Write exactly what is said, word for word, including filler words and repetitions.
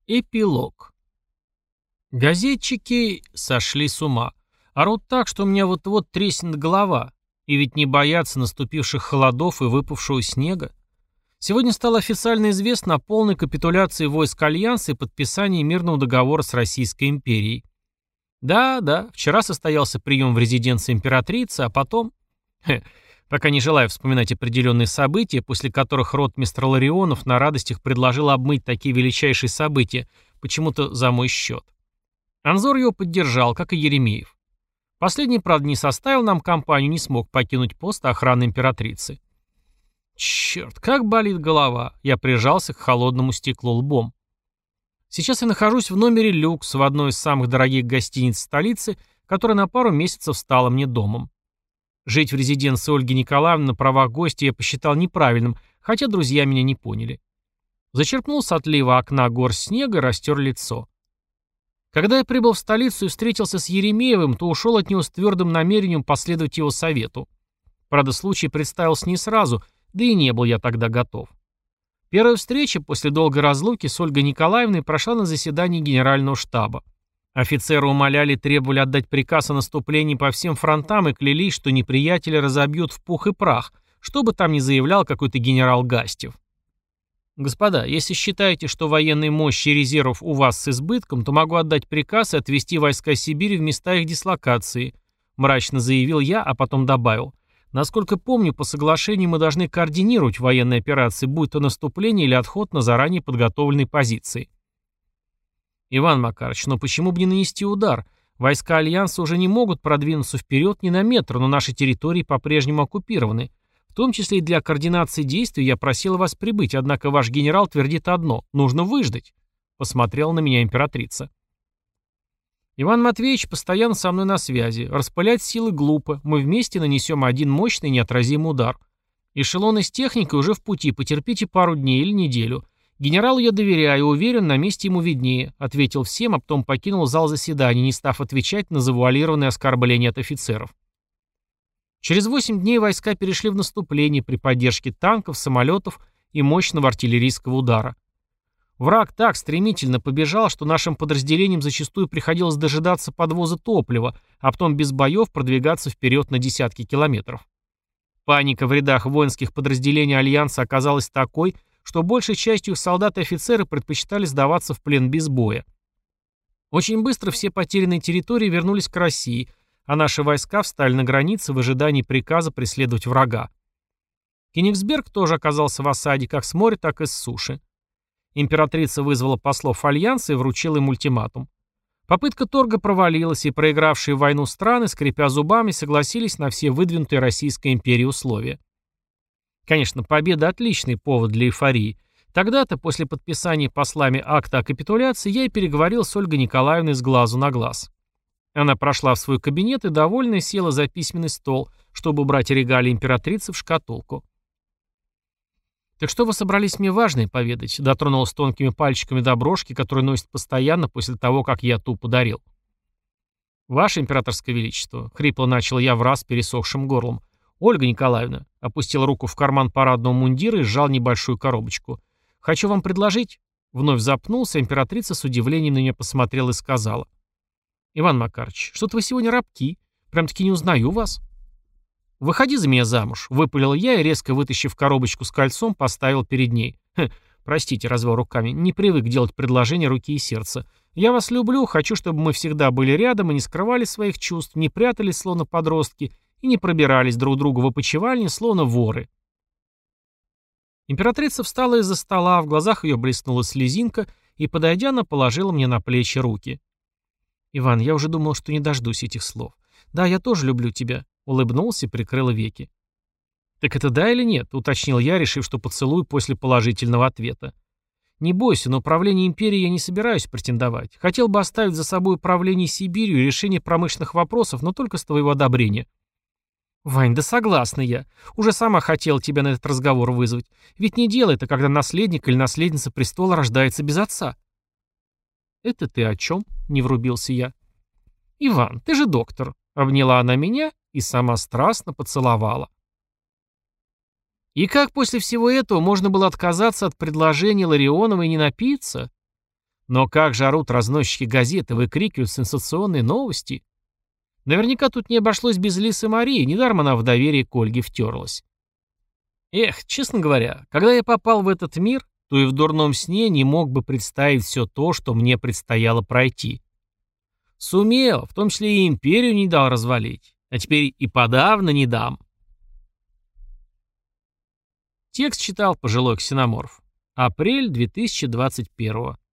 Эпилог. Газетчики сошли с ума. Орут так, что у меня вот-вот треснет голова. И ведь не боятся наступивших холодов и выпавшего снега. Сегодня стало официально известно о полной капитуляции войск Альянса и подписании мирного договора с Российской империей. Да, да, вчера состоялся прием в резиденции императрицы, а потом... Хе, пока не желаю вспоминать определенные события, после которых ротмистр Ларионов на радостях предложил обмыть такие величайшие события, почему-то за мой счет. Анзор его поддержал, как и Еремеев. Последний, правда, не составил нам компанию, не смог покинуть пост охраны императрицы. Черт, как болит голова. Я прижался к холодному стеклу лбом. Сейчас я нахожусь в номере люкс в одной из самых дорогих гостиниц столицы, которая на пару месяцев стала мне домом. Жить в резиденции Ольги Николаевны на правах гостя я посчитал неправильным, хотя друзья меня не поняли. Зачерпнул с отлива окна горсть снега и растер лицо. Когда я прибыл в столицу и встретился с Еремеевым, то ушел от него с твердым намерением последовать его совету. Правда, случай представился не сразу, да и не был я тогда готов. Первая встреча после долгой разлуки с Ольгой Николаевной прошла на заседании Генерального штаба. Офицеры умоляли и требовали отдать приказ о наступлении по всем фронтам и клялись, что неприятеля разобьют в пух и прах, что бы там ни заявлял какой-то генерал Гастев. «Господа, если считаете, что военной мощи и резервов у вас с избытком, то могу отдать приказ и отвести войска Сибири в места их дислокации», мрачно заявил я, а потом добавил. «Насколько помню, по соглашению мы должны координировать военные операции, будь то наступление или отход на заранее подготовленные позиции». «Иван Макарович, но почему бы не нанести удар? Войска Альянса уже не могут продвинуться вперед ни на метр, но наши территории по-прежнему оккупированы. В том числе и для координации действий я просил вас прибыть, однако ваш генерал твердит одно – нужно выждать», – посмотрела на меня императрица. «Иван Матвеевич постоянно со мной на связи. Распылять силы глупо. Мы вместе нанесем один мощный неотразимый удар. Эшелоны с техникой уже в пути. Потерпите пару дней или неделю. Генералу я доверяю и уверен, на месте ему виднее», — ответил всем, а потом покинул зал заседаний, не став отвечать на завуалированные оскорбления от офицеров. Через восемь дней войска перешли в наступление при поддержке танков, самолетов и мощного артиллерийского удара. Враг так стремительно побежал, что нашим подразделениям зачастую приходилось дожидаться подвоза топлива, а потом без боев продвигаться вперед на десятки километров. Паника в рядах воинских подразделений Альянса оказалась такой, что большей частью их солдаты и офицеры предпочитали сдаваться в плен без боя. Очень быстро все потерянные территории вернулись к России, а наши войска встали на границе в ожидании приказа преследовать врага. Кенигсберг тоже оказался в осаде как с моря, так и с суши. Императрица вызвала послов Альянса и вручила им ультиматум. Попытка торга провалилась, и проигравшие войну страны, скрипя зубами, согласились на все выдвинутые Российской империей условия. Конечно, победа – отличный повод для эйфории. Тогда-то, после подписания послами акта о капитуляции, я и переговорил с Ольгой Николаевной с глазу на глаз. Она прошла в свой кабинет и, довольная, села за письменный стол, чтобы убрать регалии императрицы в шкатулку. «Так что вы собрались мне важное поведать?» – дотронулась тонкими пальчиками до брошки, которую носит постоянно после того, как я ту подарил. «Ваше императорское величество», – хрипло начал я враз пересохшим горлом. «Ольга Николаевна», — опустил руку в карман парадного мундира и сжал небольшую коробочку. «Хочу вам предложить...» Вновь запнулся, императрица с удивлением на меня посмотрела и сказала. «Иван Макарович, что-то вы сегодня робки. Прям-таки не узнаю вас». «Выходи за меня замуж», — выпалил я и, резко вытащив коробочку с кольцом, поставил перед ней. «Хм, простите», — развел руками, — «не привык делать предложения руки и сердца. Я вас люблю, хочу, чтобы мы всегда были рядом и не скрывали своих чувств, не прятались, словно подростки, и не пробирались друг к другу в опочивальне, словно воры». Императрица встала из-за стола, в глазах ее блеснула слезинка, и, подойдя, она положила мне на плечи руки. «Иван, я уже думал, что не дождусь этих слов. Да, я тоже люблю тебя», — улыбнулся и прикрыла веки. «Так это да или нет?» — уточнил я, решив, что поцелуй после положительного ответа. «Не бойся, на управление империей я не собираюсь претендовать. Хотел бы оставить за собой управление Сибирью и решение промышленных вопросов, но только с твоего одобрения». «Вань, да согласна я. Уже сама хотела тебя на этот разговор вызвать. Ведь не дело это, когда наследник или наследница престола рождается без отца». «Это ты о чем?» — не врубился я. «Иван, ты же доктор», — обняла она меня и сама страстно поцеловала. И как после всего этого можно было отказаться от предложения Ларионова и не напиться? Но как же орут разносчики газеты, выкрикивают сенсационные новости? Наверняка тут не обошлось без Лисы Марии, недаром она в доверие к Ольге втерлась. Эх, честно говоря, когда я попал в этот мир, то и в дурном сне не мог бы представить все то, что мне предстояло пройти. Сумел, в том числе и империю не дал развалить, а теперь и подавно не дам. Текст читал пожилой ксеноморф. Апрель две тысячи двадцать первого.